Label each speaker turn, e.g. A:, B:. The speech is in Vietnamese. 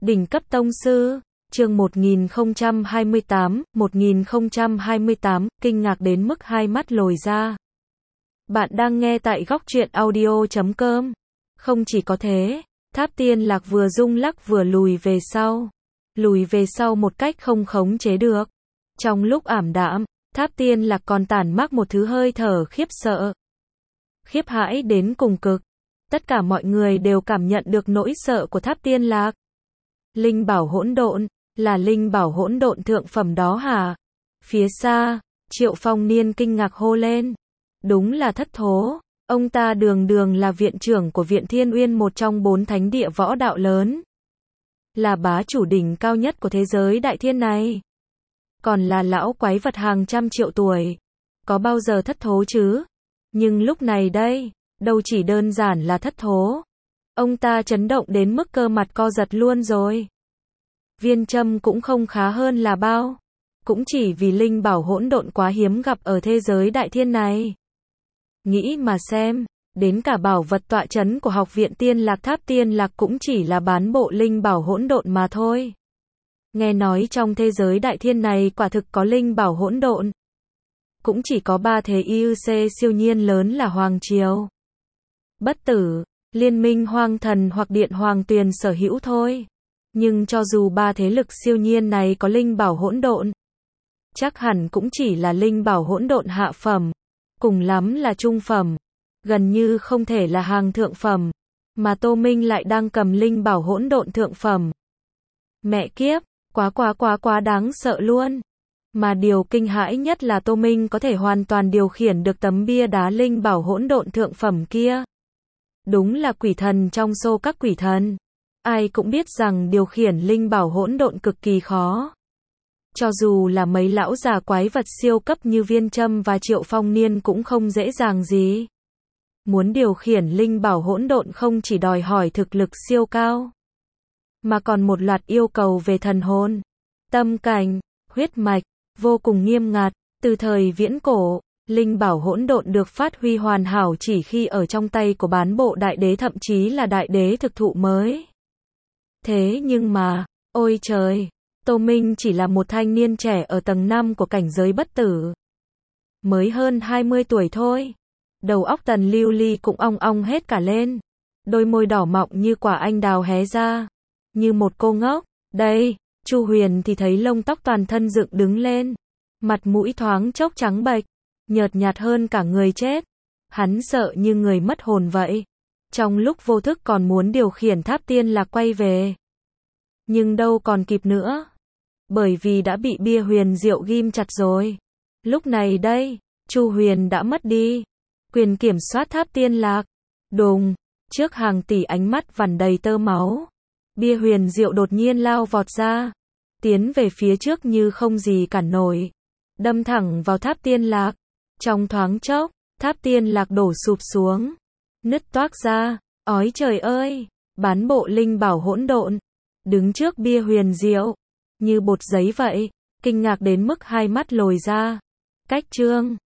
A: Đỉnh cấp tông sư, chương 1028, kinh ngạc đến mức hai mắt lồi ra. Bạn đang nghe tại góc truyện audio.com. Không chỉ có thế, Tháp Tiên Lạc vừa rung lắc vừa lùi về sau một cách không khống chế được. Trong lúc ảm đạm, Tháp Tiên Lạc còn tản mác một thứ hơi thở khiếp sợ, khiếp hãi đến cùng cực. Tất cả mọi người đều cảm nhận được nỗi sợ của Tháp Tiên Lạc. Linh bảo hỗn độn, là linh bảo hỗn độn thượng phẩm đó hả? Phía xa, Triệu Phong Niên kinh ngạc hô lên. Đúng là thất thố, ông ta đường đường là viện trưởng của Viện Thiên Uyên, một trong 4 thánh địa võ đạo lớn. Là bá chủ đỉnh cao nhất của thế giới đại thiên này. Còn là lão quái vật hàng trăm triệu tuổi. Có bao giờ thất thố chứ? Nhưng lúc này đây, đâu chỉ đơn giản là thất thố. Ông ta chấn động đến mức cơ mặt co giật luôn rồi. Viên Châm cũng không khá hơn là bao. Cũng chỉ vì linh bảo hỗn độn quá hiếm gặp ở thế giới đại thiên này. Nghĩ mà xem, đến cả bảo vật tọa chấn của học viện Tiên Lạc Tháp Tiên Lạc cũng chỉ là bán bộ linh bảo hỗn độn mà thôi. Nghe nói trong thế giới đại thiên này quả thực có linh bảo hỗn độn. Cũng chỉ có 3 thế IUC siêu nhiên lớn là Hoàng Triều, Bất Tử, Liên minh Hoang Thần hoặc Điện Hoàng Tuyền sở hữu thôi. Nhưng cho dù 3 thế lực siêu nhiên này có linh bảo hỗn độn, chắc hẳn cũng chỉ là linh bảo hỗn độn hạ phẩm, cùng lắm là trung phẩm, gần như không thể là hàng thượng phẩm, mà Tô Minh lại đang cầm linh bảo hỗn độn thượng phẩm. Mẹ kiếp, quá đáng sợ luôn. Mà điều kinh hãi nhất là Tô Minh có thể hoàn toàn điều khiển được tấm bia đá linh bảo hỗn độn thượng phẩm kia. Đúng là quỷ thần trong số các quỷ thần. Ai cũng biết rằng điều khiển linh bảo hỗn độn cực kỳ khó. Cho dù là mấy lão già quái vật siêu cấp như Viên Châm và Triệu Phong Niên cũng không dễ dàng gì. Muốn điều khiển linh bảo hỗn độn không chỉ đòi hỏi thực lực siêu cao, mà còn một loạt yêu cầu về thần hồn, tâm cảnh, huyết mạch, vô cùng nghiêm ngặt. Từ thời viễn cổ, linh bảo hỗn độn được phát huy hoàn hảo chỉ khi ở trong tay của bán bộ đại đế, thậm chí là đại đế thực thụ mới. Thế nhưng mà, ôi trời, Tô Minh chỉ là một thanh niên trẻ ở tầng 5 của cảnh giới bất tử. Mới hơn 20 tuổi thôi. Đầu óc Tần Lưu Ly cũng ong ong hết cả lên. Đôi môi đỏ mọng như quả anh đào hé ra. Như một cô ngốc. Đây, Chu Huyền thì thấy lông tóc toàn thân dựng đứng lên. Mặt mũi thoáng chốc trắng bệch, nhợt nhạt hơn cả người chết. Hắn sợ như người mất hồn vậy. Trong lúc vô thức còn muốn điều khiển Tháp Tiên Lạc quay về. Nhưng đâu còn kịp nữa. Bởi vì đã bị bia huyền diệu ghim chặt rồi. Lúc này đây, Chu Huyền đã mất đi quyền kiểm soát Tháp Tiên Lạc. Đùng, trước hàng tỷ ánh mắt vằn đầy tơ máu, bia huyền diệu đột nhiên lao vọt ra, tiến về phía trước như không gì cản nổi, đâm thẳng vào Tháp Tiên Lạc. Trong thoáng chốc, Tháp Tiên Lạc đổ sụp xuống, nứt toác ra. Ói trời ơi, bán bộ linh bảo hỗn độn, đứng trước bia huyền diệu, như bột giấy vậy, kinh ngạc đến mức hai mắt lồi ra. Cách chương